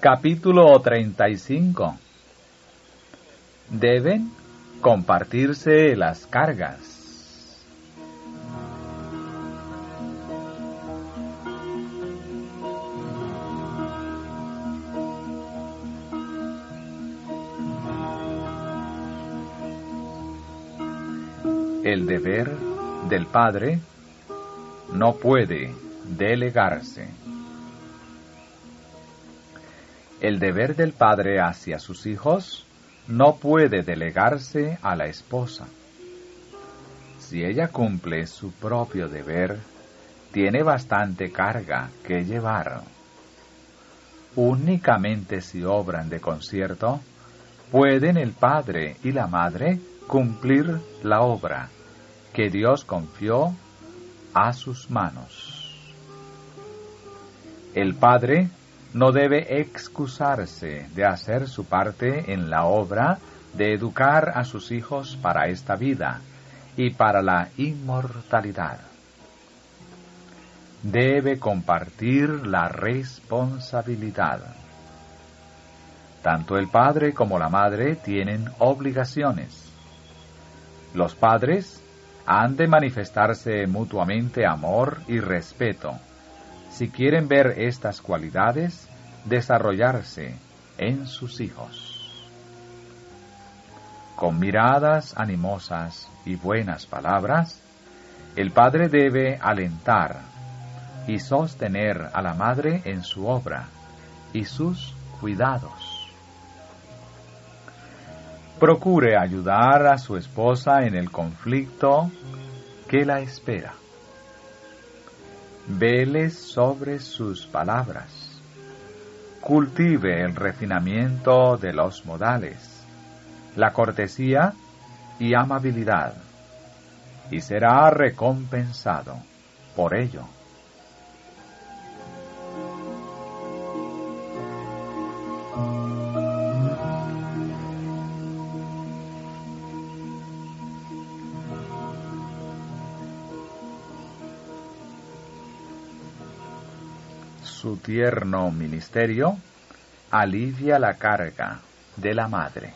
Capítulo 35. Deben compartirse las cargas. El deber del padre no puede delegarse. El deber del padre hacia sus hijos no puede delegarse a la esposa. Si ella cumple su propio deber, tiene bastante carga que llevar. Únicamente si obran de concierto, pueden el padre y la madre cumplir la obra que Dios confió a sus manos. El padre no debe excusarse de hacer su parte en la obra de educar a sus hijos para esta vida y para la inmortalidad. Debe compartir la responsabilidad. Tanto el padre como la madre tienen obligaciones. Los padres han de manifestarse mutuamente amor y respeto, si quieren ver estas cualidades desarrollarse en sus hijos. Con miradas animosas y buenas palabras, el padre debe alentar y sostener a la madre en su obra y sus cuidados. Procure ayudar a su esposa en el conflicto que la espera. Vele sobre sus palabras. Cultive el refinamiento de los modales, la cortesía y amabilidad, y será recompensado por ello. Su tierno ministerio alivia la carga de la madre.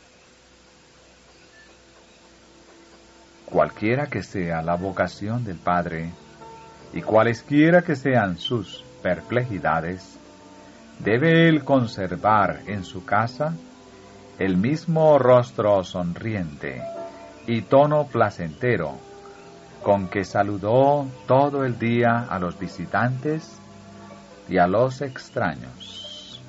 Cualquiera que sea la vocación del padre y cualesquiera que sean sus perplejidades, debe él conservar en su casa el mismo rostro sonriente y tono placentero con que saludó todo el día a los visitantes y a los extraños.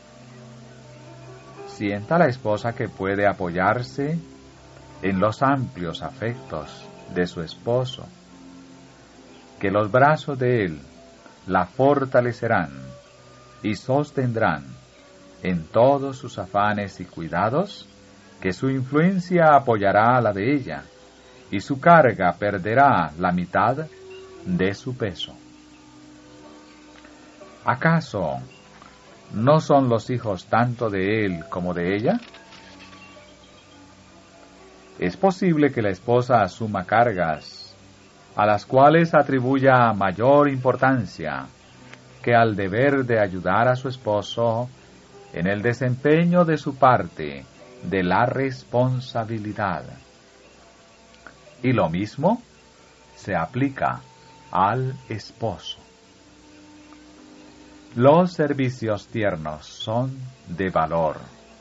Sienta la esposa que puede apoyarse en los amplios afectos de su esposo, que los brazos de él la fortalecerán y sostendrán en todos sus afanes y cuidados, que su influencia apoyará a la de ella y su carga perderá la mitad de su peso. ¿Acaso no son los hijos tanto de él como de ella? Es posible que la esposa asuma cargas a las cuales atribuya mayor importancia que al deber de ayudar a su esposo en el desempeño de su parte de la responsabilidad. Y lo mismo se aplica al esposo. Los servicios tiernos son de valor.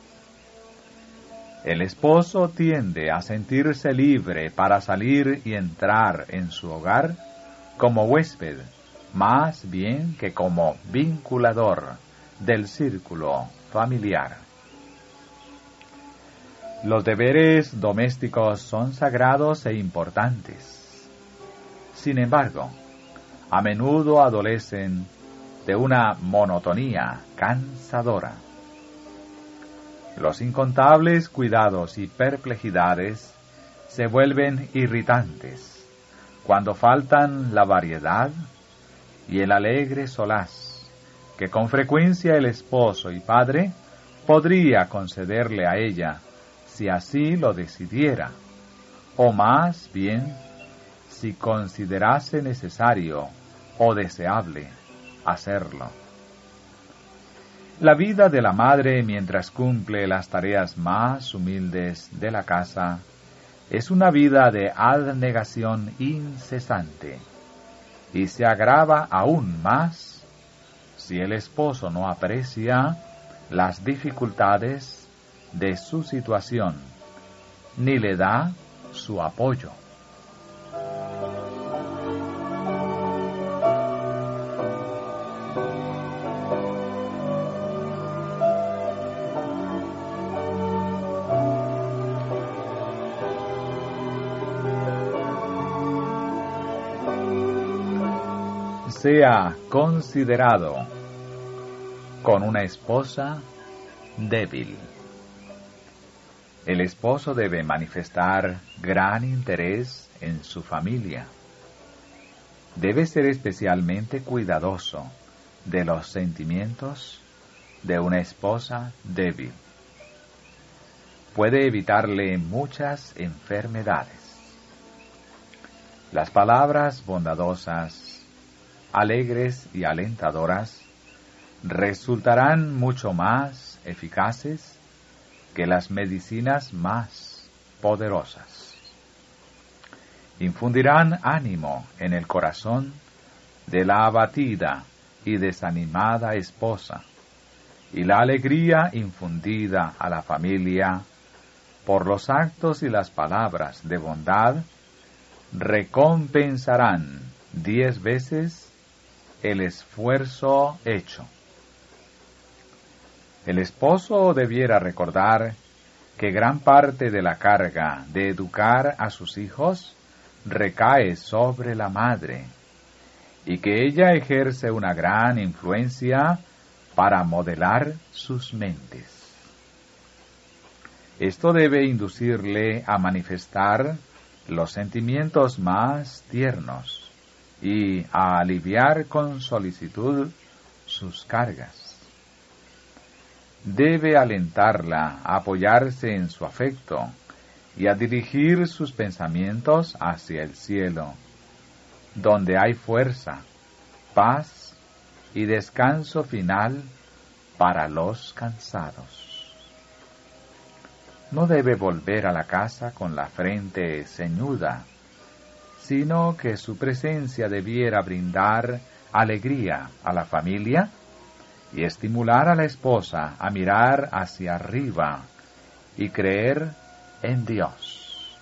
El esposo tiende a sentirse libre para salir y entrar en su hogar como huésped, más bien que como vinculador del círculo familiar. Los deberes domésticos son sagrados e importantes. Sin embargo, a menudo adolecen de una monotonía cansadora. Los incontables cuidados y perplejidades se vuelven irritantes cuando faltan la variedad y el alegre solaz que con frecuencia el esposo y padre podría concederle a ella si así lo decidiera, o más bien si considerase necesario o deseable hacerlo. La vida de la madre mientras cumple las tareas más humildes de la casa es una vida de abnegación incesante y se agrava aún más si el esposo no aprecia las dificultades de su situación ni le da su apoyo. Sea considerado con una esposa débil. El esposo debe manifestar gran interés en su familia. Debe ser especialmente cuidadoso de los sentimientos de una esposa débil. Puede evitarle muchas enfermedades. Las palabras bondadosas, alegres y alentadoras resultarán mucho más eficaces que las medicinas más poderosas. Infundirán ánimo en el corazón de la abatida y desanimada esposa, y la alegría infundida a la familia por los actos y las palabras de bondad recompensarán 10 veces el esfuerzo hecho. El esposo debiera recordar que gran parte de la carga de educar a sus hijos recae sobre la madre y que ella ejerce una gran influencia para modelar sus mentes. Esto debe inducirle a manifestar los sentimientos más tiernos y a aliviar con solicitud sus cargas. Debe alentarla a apoyarse en su afecto y a dirigir sus pensamientos hacia el cielo, donde hay fuerza, paz y descanso final para los cansados. No debe volver a la casa con la frente ceñuda, sino que su presencia debiera brindar alegría a la familia y estimular a la esposa a mirar hacia arriba y creer en Dios.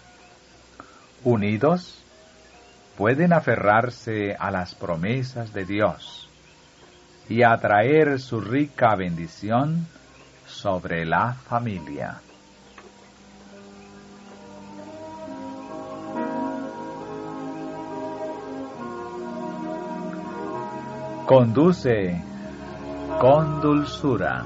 Unidos, pueden aferrarse a las promesas de Dios y atraer su rica bendición sobre la familia. Conduce con dulzura.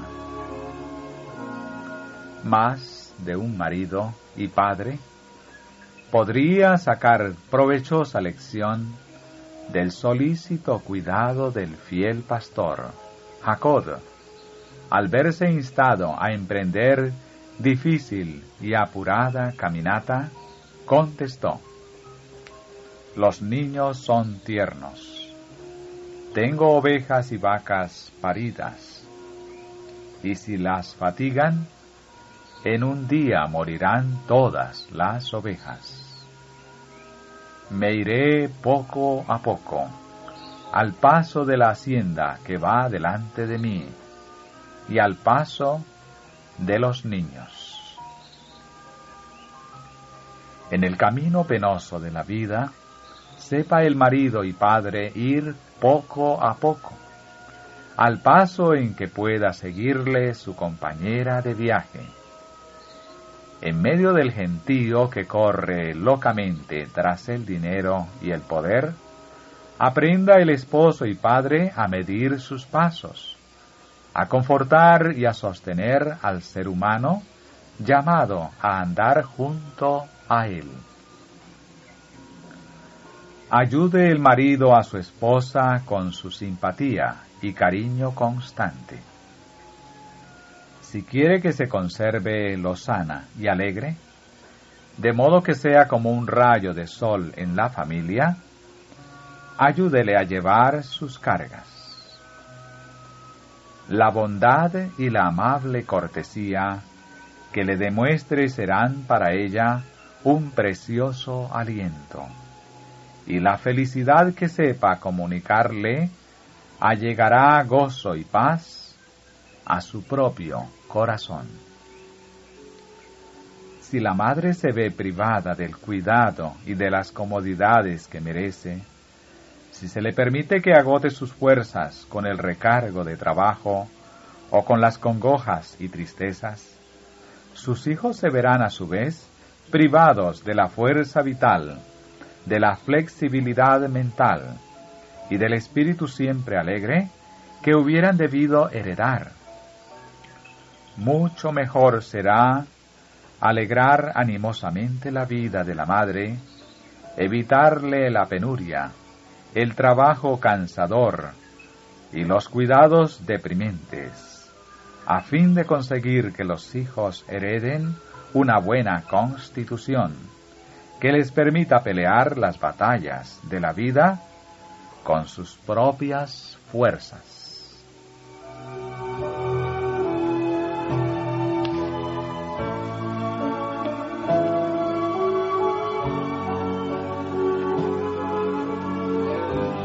Más de un marido y padre podría sacar provechosa lección del solícito cuidado del fiel pastor, Jacob, al verse instado a emprender difícil y apurada caminata, contestó: «Los niños son tiernos. Tengo ovejas y vacas paridas, y si las fatigan, en un día morirán todas las ovejas. Me iré poco a poco, al paso de la hacienda que va delante de mí, y al paso de los niños». En el camino penoso de la vida, sepa el marido y padre ir poco a poco, al paso en que pueda seguirle su compañera de viaje. En medio del gentío que corre locamente tras el dinero y el poder, aprenda el esposo y padre a medir sus pasos, a confortar y a sostener al ser humano llamado a andar junto a él. Ayude el marido a su esposa con su simpatía y cariño constante. Si quiere que se conserve lozana y alegre, de modo que sea como un rayo de sol en la familia, ayúdele a llevar sus cargas. la bondad y la amable cortesía que le demuestre serán para ella un precioso aliento, y la felicidad que sepa comunicarle allegará gozo y paz a su propio corazón. Si la madre se ve privada del cuidado y de las comodidades que merece, si se le permite que agote sus fuerzas con el recargo de trabajo o con las congojas y tristezas, sus hijos se verán a su vez privados de la fuerza vital, de la flexibilidad mental y del espíritu siempre alegre que hubieran debido heredar. Mucho mejor será alegrar animosamente la vida de la madre, evitarle la penuria, el trabajo cansador y los cuidados deprimentes, a fin de conseguir que los hijos hereden una buena constitución, que les permita pelear las batallas de la vida con sus propias fuerzas.